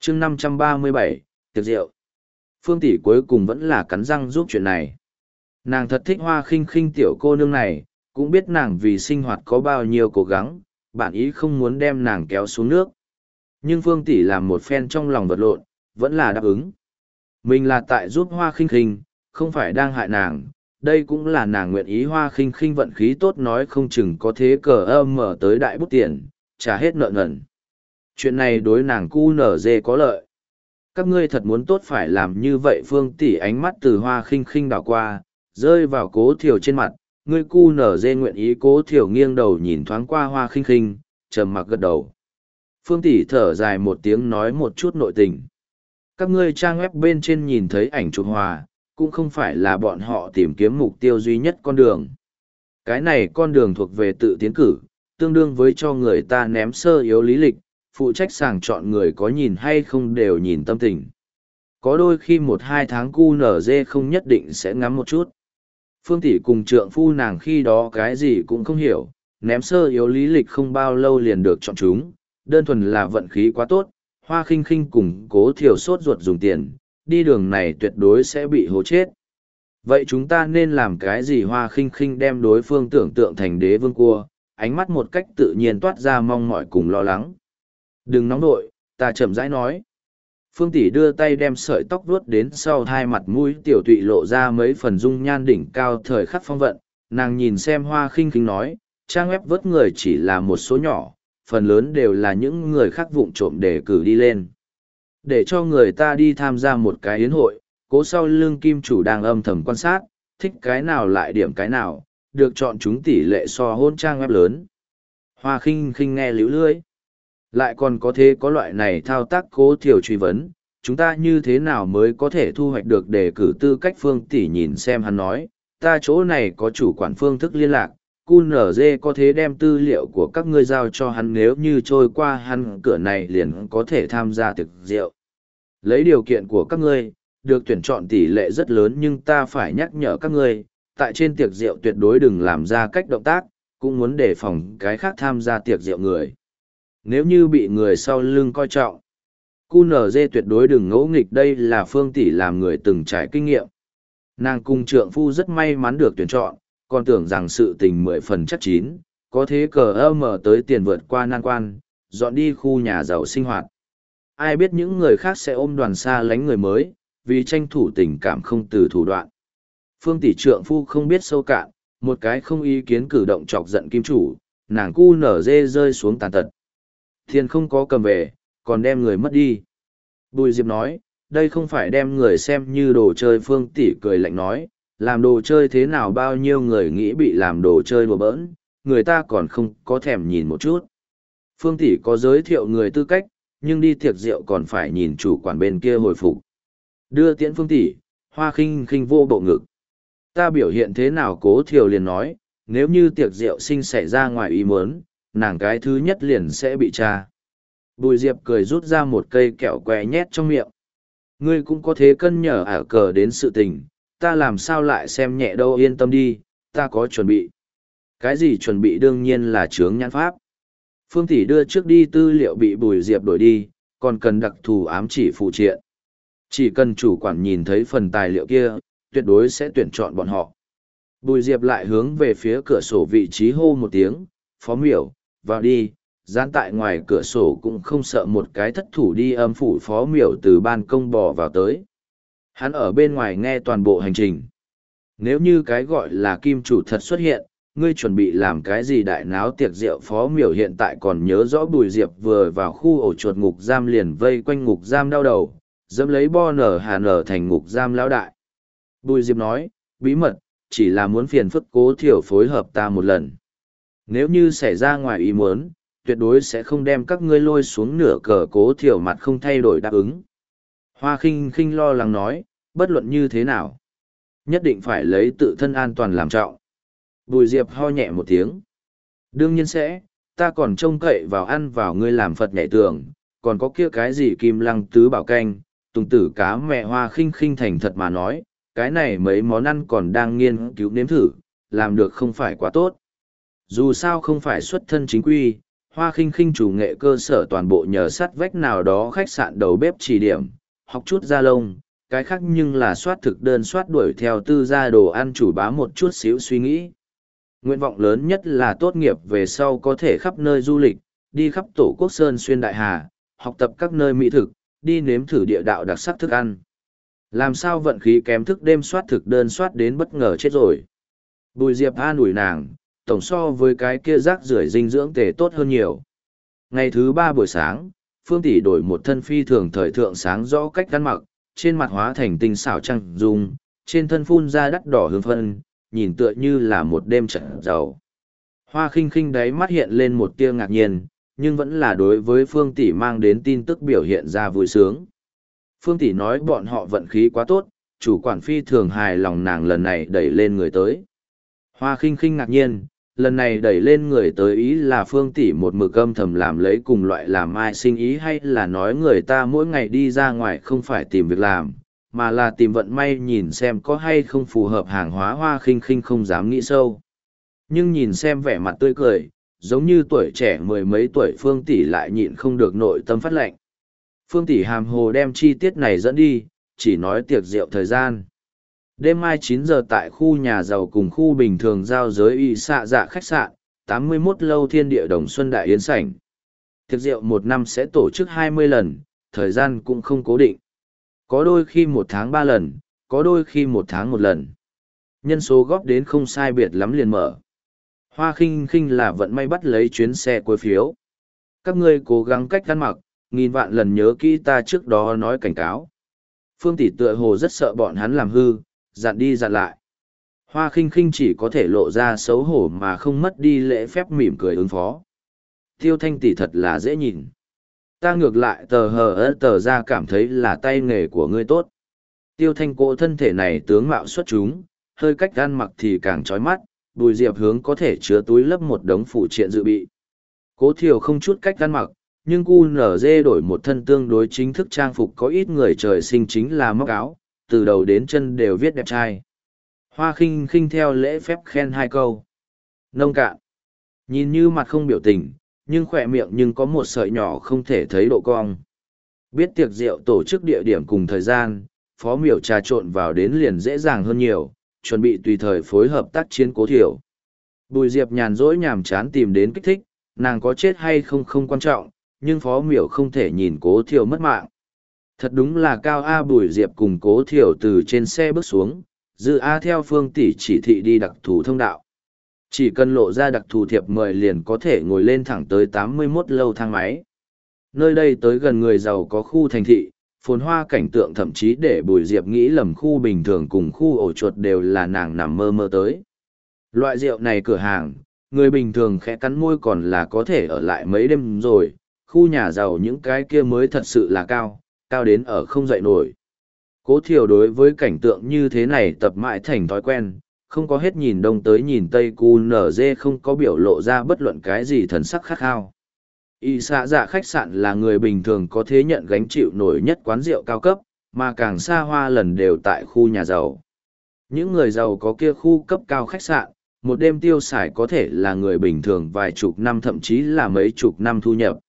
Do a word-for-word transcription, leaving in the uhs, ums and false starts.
chương năm trăm ba mươi bảy, tiệc rượu. Phương tỷ cuối cùng vẫn là cắn răng giúp chuyện này. Nàng thật thích Hoa Khinh Khinh tiểu cô nương này, cũng biết nàng vì sinh hoạt có bao nhiêu cố gắng, bản ý không muốn đem nàng kéo xuống nước. Nhưng Phương tỷ làm một phen trong lòng vật lộn, vẫn là đáp ứng. Mình là tại giúp Hoa Khinh Khinh, không phải đang hại nàng. Đây cũng là nàng nguyện ý. Hoa Khinh Khinh vận khí tốt nói không chừng có thế cờ âm mở tới đại bút tiền, trả hết nợ nần. Chuyện này đối nàng cu nở dê có lợi. Các ngươi thật muốn tốt phải làm như vậy. Phương tỷ ánh mắt từ Hoa Khinh Khinh đảo qua, rơi vào Cố Thiều trên mặt. Ngươi cu nở dê nguyện ý. Cố Thiều nghiêng đầu nhìn thoáng qua Hoa Khinh Khinh, trầm mặc gật đầu. Phương tỷ thở dài một tiếng nói một chút nội tình. Các ngươi trang web bên trên nhìn thấy ảnh chụp hòa, cũng không phải là bọn họ tìm kiếm mục tiêu duy nhất con đường. Cái này con đường thuộc về tự tiến cử, tương đương với cho người ta ném sơ yếu lý lịch, phụ trách sàng chọn người có nhìn hay không đều nhìn tâm tình. Có đôi khi một hai tháng cu nở dê không nhất định sẽ ngắm một chút. Phương tỷ cùng trượng phu nàng khi đó cái gì cũng không hiểu, ném sơ yếu lý lịch không bao lâu liền được chọn chúng, đơn thuần là vận khí quá tốt. Hoa Khinh Khinh cùng Cố Thiều sốt ruột dùng tiền, đi đường này tuyệt đối sẽ bị hố chết. Vậy chúng ta nên làm cái gì? Hoa Khinh Khinh đem đối phương tưởng tượng thành đế vương cua, ánh mắt một cách tự nhiên toát ra mong mỏi cùng lo lắng. Đừng nóng nội, ta chậm rãi nói. Phương tỷ đưa tay đem sợi tóc vuốt đến sau hai mặt mũi tiểu tụy lộ ra mấy phần dung nhan đỉnh cao thời khắc phong vận. Nàng nhìn xem Hoa Khinh Khinh nói, trang web vớt người chỉ là một số nhỏ, phần lớn đều là những người khác vụng trộm để cử đi lên. Để cho người ta đi tham gia một cái yến hội, cố sau lưng kim chủ đang âm thầm quan sát, thích cái nào lại điểm cái nào, được chọn chúng tỷ lệ so hôn trang web lớn. Hoa Khinh Khinh nghe líu lưỡi. Lại còn có thế có loại này thao tác. Cố Thiều truy vấn, chúng ta như thế nào mới có thể thu hoạch được đề cử tư cách? Phương tỷ nhìn xem hắn nói, ta chỗ này có chủ quản phương thức liên lạc, cu nở dê có thể đem tư liệu của các ngươi giao cho hắn, nếu như trôi qua hắn cửa này liền có thể tham gia tiệc rượu. Lấy điều kiện của các ngươi, được tuyển chọn tỷ lệ rất lớn, nhưng ta phải nhắc nhở các ngươi, tại trên tiệc rượu tuyệt đối đừng làm ra cách động tác, cũng muốn đề phòng cái khác tham gia tiệc rượu người. Nếu như bị người sau lưng coi trọng, cu nở dê tuyệt đối đừng ngỗ nghịch. Đây là Phương tỷ làm người từng trải kinh nghiệm. Nàng cùng trượng phu rất may mắn được tuyển chọn, còn tưởng rằng sự tình mười phần chắc chín, có thế cờ ơ mở tới tiền vượt qua nan quan, dọn đi khu nhà giàu sinh hoạt. Ai biết những người khác sẽ ôm đoàn xa lánh người mới, vì tranh thủ tình cảm không từ thủ đoạn. Phương tỷ trượng phu không biết sâu cạn, một cái không ý kiến cử động chọc giận kim chủ, nàng cu nở dê rơi xuống tàn tật. Thiên không có cầm về, còn đem người mất đi. Bùi Diệp nói, đây không phải đem người xem như đồ chơi. Phương tỷ cười lạnh nói, làm đồ chơi thế nào bao nhiêu người nghĩ bị làm đồ chơi đùa bỡn, người ta còn không có thèm nhìn một chút. Phương tỷ có giới thiệu người tư cách, nhưng đi tiệc rượu còn phải nhìn chủ quản bên kia hồi phục. Đưa tiễn Phương tỷ, Hoa Khinh Khinh vô bộ ngực. Ta biểu hiện thế nào? Cố Thiều liền nói, nếu như tiệc rượu sinh xảy ra ngoài ý muốn, nàng cái thứ nhất liền sẽ bị tra. Bùi Diệp cười rút ra một cây kẹo que nhét trong miệng. Ngươi cũng có thế cân nhở ả cờ đến sự tình, ta làm sao lại xem nhẹ đâu? Yên tâm đi, ta có chuẩn bị. Cái gì chuẩn bị? Đương nhiên là chướng nhãn pháp. Phương tỷ đưa trước đi tư liệu bị Bùi Diệp đổi đi, còn cần đặc thù ám chỉ phụ triện. Chỉ cần chủ quản nhìn thấy phần tài liệu kia, tuyệt đối sẽ tuyển chọn bọn họ. Bùi Diệp lại hướng về phía cửa sổ vị trí hô một tiếng, Phó Miểu, vào đi. Dán tại ngoài cửa sổ cũng không sợ một cái thất thủ đi âm phủ. Phó Miểu từ ban công bò vào tới. Hắn ở bên ngoài nghe toàn bộ hành trình. Nếu như cái gọi là kim chủ thật xuất hiện, ngươi chuẩn bị làm cái gì đại náo tiệc rượu? Phó Miểu hiện tại còn nhớ rõ Bùi Diệp vừa vào khu ổ chuột ngục giam liền vây quanh ngục giam đau đầu, dẫm lấy bo nở hà nở thành ngục giam lão đại. Bùi Diệp nói, bí mật, chỉ là muốn phiền phức Cố Thiểu phối hợp ta một lần. Nếu như xảy ra ngoài ý muốn, tuyệt đối sẽ không đem các ngươi lôi xuống nửa cờ. Cố Thiểu mặt không thay đổi đáp ứng. Hoa Khinh Khinh lo lắng nói, bất luận như thế nào, nhất định phải lấy tự thân an toàn làm trọng. Bùi Diệp ho nhẹ một tiếng. Đương nhiên sẽ, ta còn trông cậy vào ăn vào ngươi làm Phật nhảy tường, còn có kia cái gì kim lăng tứ bảo canh, tùng tử cá mẹ. Hoa Khinh Khinh thành thật mà nói, cái này mấy món ăn còn đang nghiên cứu nếm thử, làm được không phải quá tốt. Dù sao không phải xuất thân chính quy, Hoa khinh khinh chủ nghệ cơ sở toàn bộ nhờ sắt vách nào đó khách sạn đầu bếp chỉ điểm, học chút da lông, cái khác nhưng là soát thực đơn soát đuổi theo tư gia đồ ăn chủ bá một chút xíu suy nghĩ. Nguyện vọng lớn nhất là tốt nghiệp về sau có thể khắp nơi du lịch, đi khắp tổ quốc sơn xuyên đại hà, học tập các nơi mỹ thực, đi nếm thử địa đạo đặc sắc thức ăn. Làm sao vận khí kém thức đêm soát thực đơn soát đến bất ngờ chết rồi. Bùi Diệp an ủi nàng, tổng so với cái kia rác rưởi dinh dưỡng tề tốt hơn nhiều. Ngày thứ ba buổi sáng, Phương Tỷ đổi một thân phi thường thời thượng sáng rõ cách ăn mặc, trên mặt hóa thành tinh xảo trăng dung, trên thân phun ra đắt đỏ hương phân, nhìn tựa như là một đêm trận giàu. Hoa khinh khinh đáy mắt hiện lên một tia ngạc nhiên, nhưng vẫn là đối với Phương Tỷ mang đến tin tức biểu hiện ra vui sướng. Phương Tỷ nói bọn họ vận khí quá tốt, chủ quản phi thường hài lòng nàng lần này đẩy lên người tới. Hoa khinh khinh ngạc nhiên, lần này đẩy lên người tới ý là Phương Tỷ một mực âm thầm làm lấy cùng loại làm ai sinh ý, hay là nói người ta mỗi ngày đi ra ngoài không phải tìm việc làm, mà là tìm vận may nhìn xem có hay không phù hợp hàng hóa. Hoa khinh khinh không dám nghĩ sâu. Nhưng nhìn xem vẻ mặt tươi cười, giống như tuổi trẻ mười mấy tuổi Phương Tỷ lại nhịn không được nội tâm phát lạnh. Phương Tỷ hàm hồ đem chi tiết này dẫn đi, chỉ nói tiệc rượu thời gian. Đêm mai chín giờ tại khu nhà giàu cùng khu bình thường giao giới y xạ dạ khách sạn, tám mươi mốt lâu thiên địa đồng xuân đại yến sảnh. Tiệc rượu một năm sẽ tổ chức hai mươi lần, thời gian cũng không cố định. Có đôi khi một tháng ba lần, có đôi khi một tháng một lần. Nhân số góp đến không sai biệt lắm liền mở. Hoa khinh khinh là vận may bắt lấy chuyến xe cuối phiếu. Các ngươi cố gắng cách ăn mặc, nghìn vạn lần nhớ kỹ ta trước đó nói cảnh cáo. Phương Tỷ tựa hồ rất sợ bọn hắn làm hư, dặn đi dặn lại. Hoa khinh khinh chỉ có thể lộ ra xấu hổ mà không mất đi lễ phép mỉm cười ứng phó. Tiêu Thanh tỷ thật là dễ nhìn. Ta ngược lại tờ hờ ớt tờ ra cảm thấy là tay nghề của ngươi tốt. Tiêu Thanh cô thân thể này tướng mạo xuất chúng, hơi cách ăn mặc thì càng chói mắt, Bùi Diệp hướng có thể chứa túi lấp một đống phụ triện dự bị. Cố Thiều không chút cách ăn mặc, nhưng cu nở dê đổi một thân tương đối chính thức trang phục, có ít người trời sinh chính là móc áo, từ đầu đến chân đều viết đẹp trai. Hoa khinh khinh theo lễ phép khen hai câu. Nông cạn. Nhìn như mặt không biểu tình, nhưng khỏe miệng nhưng có một sợi nhỏ không thể thấy độ cong. Biết tiệc rượu tổ chức địa điểm cùng thời gian, phó miểu trà trộn vào đến liền dễ dàng hơn nhiều, chuẩn bị tùy thời phối hợp tác chiến Cố Thiểu. Bùi Diệp nhàn rỗi nhàm chán tìm đến kích thích, nàng có chết hay không không quan trọng, nhưng phó miểu không thể nhìn Cố Thiểu mất mạng. Thật đúng là cao A. Bùi Diệp cùng Cố Thiểu từ trên xe bước xuống, Dư A theo Phương Tỷ chỉ thị đi đặc thù thông đạo. Chỉ cần lộ ra đặc thù thiệp mời liền có thể ngồi lên thẳng tới tám mươi mốt lâu thang máy. Nơi đây tới gần người giàu có khu thành thị, phồn hoa cảnh tượng thậm chí để Bùi Diệp nghĩ lầm khu bình thường cùng khu ổ chuột đều là nàng nằm mơ mơ tới. Loại rượu này cửa hàng, người bình thường khẽ cắn môi còn là có thể ở lại mấy đêm rồi, khu nhà giàu những cái kia mới thật sự là cao, cao đến ở không dậy nổi. Cố Thiểu đối với cảnh tượng như thế này tập mãi thành thói quen, không có hết nhìn đông tới nhìn tây, cu nở dê không có biểu lộ ra bất luận cái gì thần sắc khát khao. Y xạ dạ khách sạn là người bình thường có thế nhận gánh chịu nổi nhất quán rượu cao cấp, mà càng xa hoa lần đều tại khu nhà giàu. Những người giàu có kia khu cấp cao khách sạn, một đêm tiêu xài có thể là người bình thường vài chục năm thậm chí là mấy chục năm thu nhập.